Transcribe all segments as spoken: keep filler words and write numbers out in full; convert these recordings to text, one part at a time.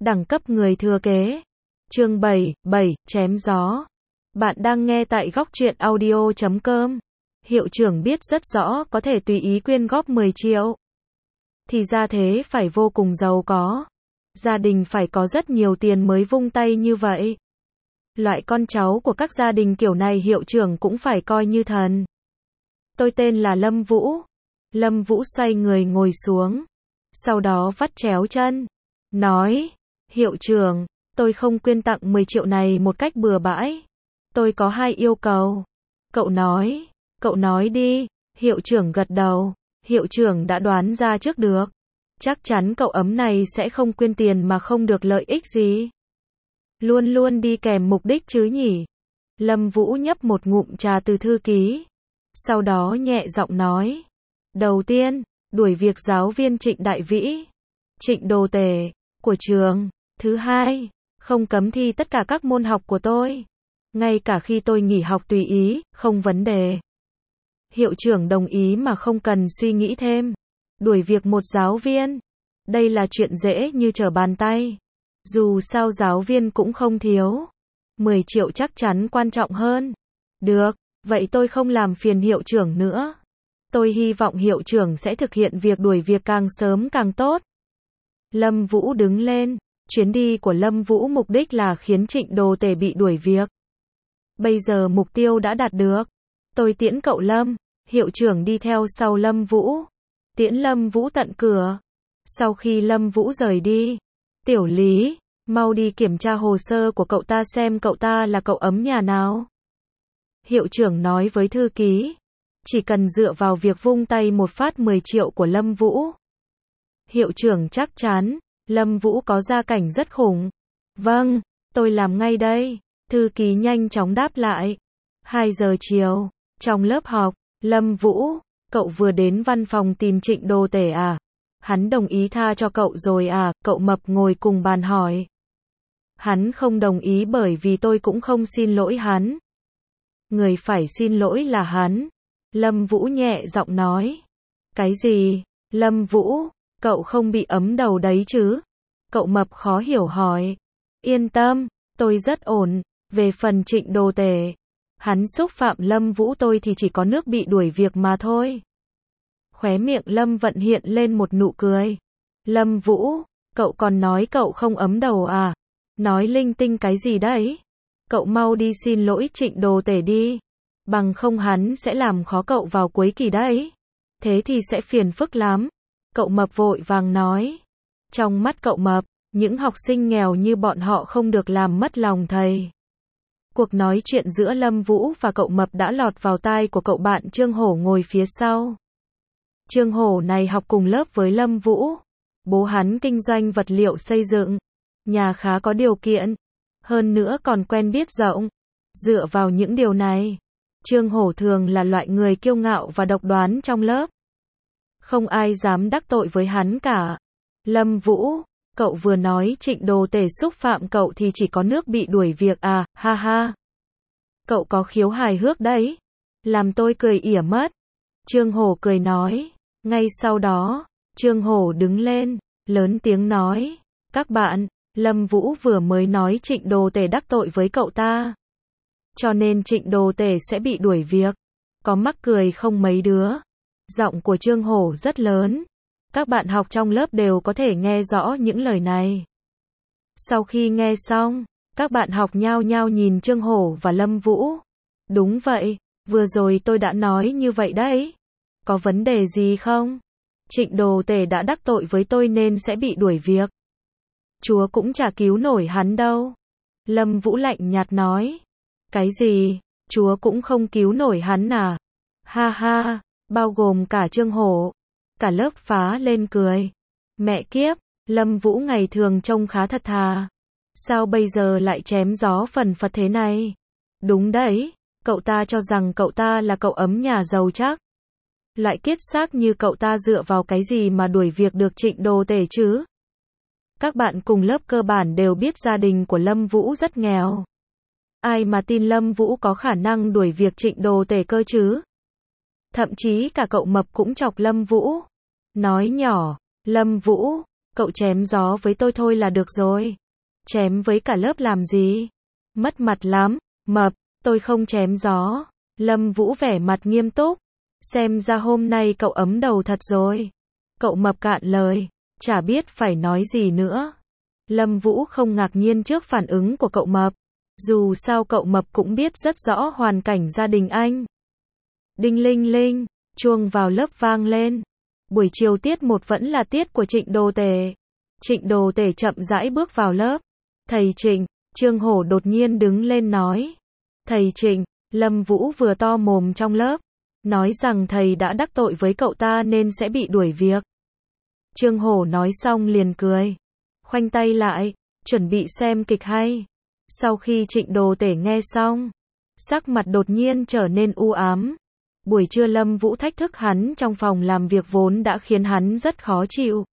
Đẳng cấp người thừa kế. Chương bảy, bảy, chém gió. Bạn đang nghe tại góc truyện audio chấm com. Hiệu trưởng biết rất rõ có thể tùy ý quyên góp mười triệu. Thì ra thế phải vô cùng giàu có. Gia đình phải có rất nhiều tiền mới vung tay như vậy. Loại con cháu của các gia đình kiểu này hiệu trưởng cũng phải coi như thần. Tôi tên là Lâm Vũ. Lâm Vũ xoay người ngồi xuống. Sau đó vắt chéo chân. Nói, hiệu trưởng, tôi không quyên tặng mười triệu này một cách bừa bãi. Tôi có hai yêu cầu. Cậu nói, cậu nói đi. Hiệu trưởng gật đầu. Hiệu trưởng đã đoán ra trước được. Chắc chắn cậu ấm này sẽ không quyên tiền mà không được lợi ích gì. Luôn luôn đi kèm mục đích chứ nhỉ. Lâm Vũ nhấp một ngụm trà từ thư ký. Sau đó nhẹ giọng nói. Đầu tiên, đuổi việc giáo viên Trịnh Đại Vĩ, Trịnh Đồ Tể, của trường. Thứ hai, không cấm thi tất cả các môn học của tôi. Ngay cả khi tôi nghỉ học tùy ý, không vấn đề. Hiệu trưởng đồng ý mà không cần suy nghĩ thêm. Đuổi việc một giáo viên. Đây là chuyện dễ như trở bàn tay. Dù sao giáo viên cũng không thiếu. mười triệu chắc chắn quan trọng hơn. Được, vậy tôi không làm phiền hiệu trưởng nữa. Tôi hy vọng hiệu trưởng sẽ thực hiện việc đuổi việc càng sớm càng tốt. Lâm Vũ đứng lên. Chuyến đi của Lâm Vũ mục đích là khiến Trịnh Đồ Tể bị đuổi việc. Bây giờ mục tiêu đã đạt được. Tôi tiễn cậu Lâm. Hiệu trưởng đi theo sau Lâm Vũ. Tiễn Lâm Vũ tận cửa. Sau khi Lâm Vũ rời đi. Tiểu Lý, mau đi kiểm tra hồ sơ của cậu ta xem cậu ta là cậu ấm nhà nào. Hiệu trưởng nói với thư ký. Chỉ cần dựa vào việc vung tay một phát mười triệu của Lâm Vũ. Hiệu trưởng chắc chắn, Lâm Vũ có gia cảnh rất khủng. Vâng, tôi làm ngay đây. Thư ký nhanh chóng đáp lại. hai giờ chiều, trong lớp học, Lâm Vũ, cậu vừa đến văn phòng tìm Trịnh Đồ Tể à? Hắn đồng ý tha cho cậu rồi à? Cậu mập ngồi cùng bàn hỏi. Hắn không đồng ý bởi vì tôi cũng không xin lỗi hắn. Người phải xin lỗi là hắn. Lâm Vũ nhẹ giọng nói. Cái gì? Lâm Vũ, cậu không bị ấm đầu đấy chứ? Cậu mập khó hiểu hỏi. Yên tâm, tôi rất ổn. Về phần Trịnh Đồ Tể, hắn xúc phạm Lâm Vũ tôi thì chỉ có nước bị đuổi việc mà thôi. Khóe miệng Lâm Vận hiện lên một nụ cười. Lâm Vũ, cậu còn nói cậu không ấm đầu à? Nói linh tinh cái gì đấy? Cậu mau đi xin lỗi Trịnh Đồ Tể đi. Bằng không hắn sẽ làm khó cậu vào cuối kỳ đấy. Thế thì sẽ phiền phức lắm. Cậu mập vội vàng nói. Trong mắt cậu mập, những học sinh nghèo như bọn họ không được làm mất lòng thầy. Cuộc nói chuyện giữa Lâm Vũ và cậu mập đã lọt vào tai của cậu bạn Trương Hổ ngồi phía sau. Trương Hổ này học cùng lớp với Lâm Vũ. Bố hắn kinh doanh vật liệu xây dựng. Nhà khá có điều kiện. Hơn nữa còn quen biết rộng. Dựa vào những điều này, Trương Hổ thường là loại người kiêu ngạo và độc đoán trong lớp. Không ai dám đắc tội với hắn cả. Lâm Vũ, cậu vừa nói Trịnh Đồ Tể xúc phạm cậu thì chỉ có nước bị đuổi việc à? Ha ha. Cậu có khiếu hài hước đấy. Làm tôi cười ỉa mất. Trương Hổ cười nói. Ngay sau đó, Trương Hổ đứng lên, lớn tiếng nói. Các bạn, Lâm Vũ vừa mới nói Trịnh Đồ Tể đắc tội với cậu ta. Cho nên Trịnh Đồ Tể sẽ bị đuổi việc. Có mắc cười không mấy đứa? Giọng của Trương Hổ rất lớn. Các bạn học trong lớp đều có thể nghe rõ những lời này. Sau khi nghe xong, các bạn học nhao nhao nhìn Trương Hổ và Lâm Vũ. Đúng vậy, vừa rồi tôi đã nói như vậy đấy. Có vấn đề gì không? Trịnh Đồ Tể đã đắc tội với tôi nên sẽ bị đuổi việc. Chúa cũng chả cứu nổi hắn đâu. Lâm Vũ lạnh nhạt nói. Cái gì? Chúa cũng không cứu nổi hắn à? Ha ha, bao gồm cả Trương Hổ. Cả lớp phá lên cười. Mẹ kiếp, Lâm Vũ ngày thường trông khá thật thà. Sao bây giờ lại chém gió phần phật thế này? Đúng đấy, cậu ta cho rằng cậu ta là cậu ấm nhà giàu chắc. Loại kiết xác như cậu ta dựa vào cái gì mà đuổi việc được Trịnh Đồ Tể chứ? Các bạn cùng lớp cơ bản đều biết gia đình của Lâm Vũ rất nghèo. Ai mà tin Lâm Vũ có khả năng đuổi việc Trịnh Đồ Tể cơ chứ? Thậm chí cả cậu mập cũng chọc Lâm Vũ. Nói nhỏ, Lâm Vũ, Cậu chém gió với tôi thôi là được rồi. Chém với cả lớp làm gì? Mất mặt lắm, mập, tôi không chém gió. Lâm Vũ vẻ mặt nghiêm túc. Xem ra hôm nay cậu ấm đầu thật rồi. Cậu mập cạn lời, chả biết phải nói gì nữa. Lâm Vũ không ngạc nhiên trước phản ứng của cậu mập. Dù sao cậu mập cũng biết rất rõ hoàn cảnh gia đình anh. Đinh linh linh, chuông vào lớp vang lên. Buổi chiều tiết một vẫn là tiết của Trịnh Đồ Tể. Trịnh Đồ Tể chậm rãi bước vào lớp. Thầy Trịnh, Trương Hổ đột nhiên đứng lên nói. Thầy Trịnh, Lâm Vũ vừa to mồm trong lớp. Nói rằng thầy đã đắc tội với cậu ta nên sẽ bị đuổi việc. Trương Hổ nói xong liền cười. Khoanh tay lại, chuẩn bị xem kịch hay. Sau khi Trịnh Đồ Tể nghe xong, sắc mặt đột nhiên trở nên u ám. Buổi trưa Lâm Vũ thách thức hắn trong phòng làm việc vốn đã khiến hắn rất khó chịu.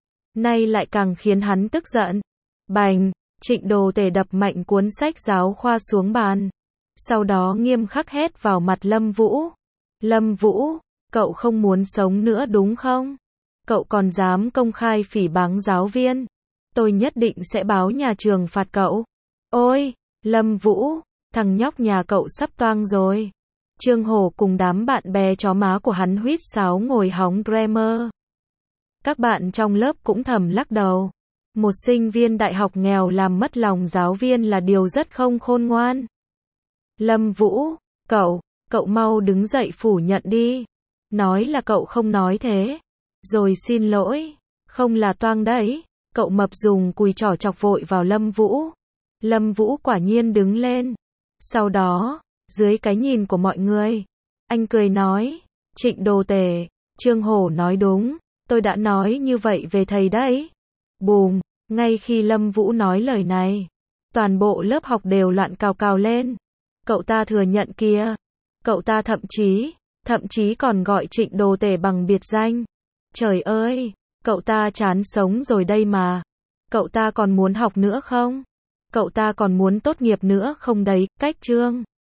Nay lại càng khiến hắn tức giận. Bành, Trịnh Đồ Tể đập mạnh cuốn sách giáo khoa xuống bàn. Sau đó nghiêm khắc hét vào mặt Lâm Vũ. Lâm Vũ, cậu không muốn sống nữa đúng không? Cậu còn dám công khai phỉ báng giáo viên. Tôi nhất định sẽ báo nhà trường phạt cậu. Ôi, Lâm Vũ, thằng nhóc nhà cậu sắp toang rồi. Trương Hổ cùng đám bạn bè chó má của hắn huýt sáo ngồi hóng grammar. Các bạn trong lớp cũng thầm lắc đầu. Một sinh viên đại học nghèo làm mất lòng giáo viên là điều rất không khôn ngoan. Lâm Vũ, cậu, cậu mau đứng dậy phủ nhận đi. Nói là cậu không nói thế. Rồi xin lỗi, không là toang đấy. Cậu mập dùng cùi trỏ chọc vội vào Lâm Vũ. Lâm Vũ quả nhiên đứng lên. Sau đó, dưới cái nhìn của mọi người, anh cười nói, Trịnh Đồ Tể, Trương Hổ nói đúng, tôi đã nói như vậy về thầy đấy. Bùm, ngay khi Lâm Vũ nói lời này, toàn bộ lớp học đều loạn cào cào lên. Cậu ta thừa nhận kìa. Cậu ta thậm chí, thậm chí còn gọi Trịnh Đồ Tể bằng biệt danh. Trời ơi, cậu ta chán sống rồi đây mà. Cậu ta còn muốn học nữa không? Cậu ta còn muốn tốt nghiệp nữa không đấy, cách Trương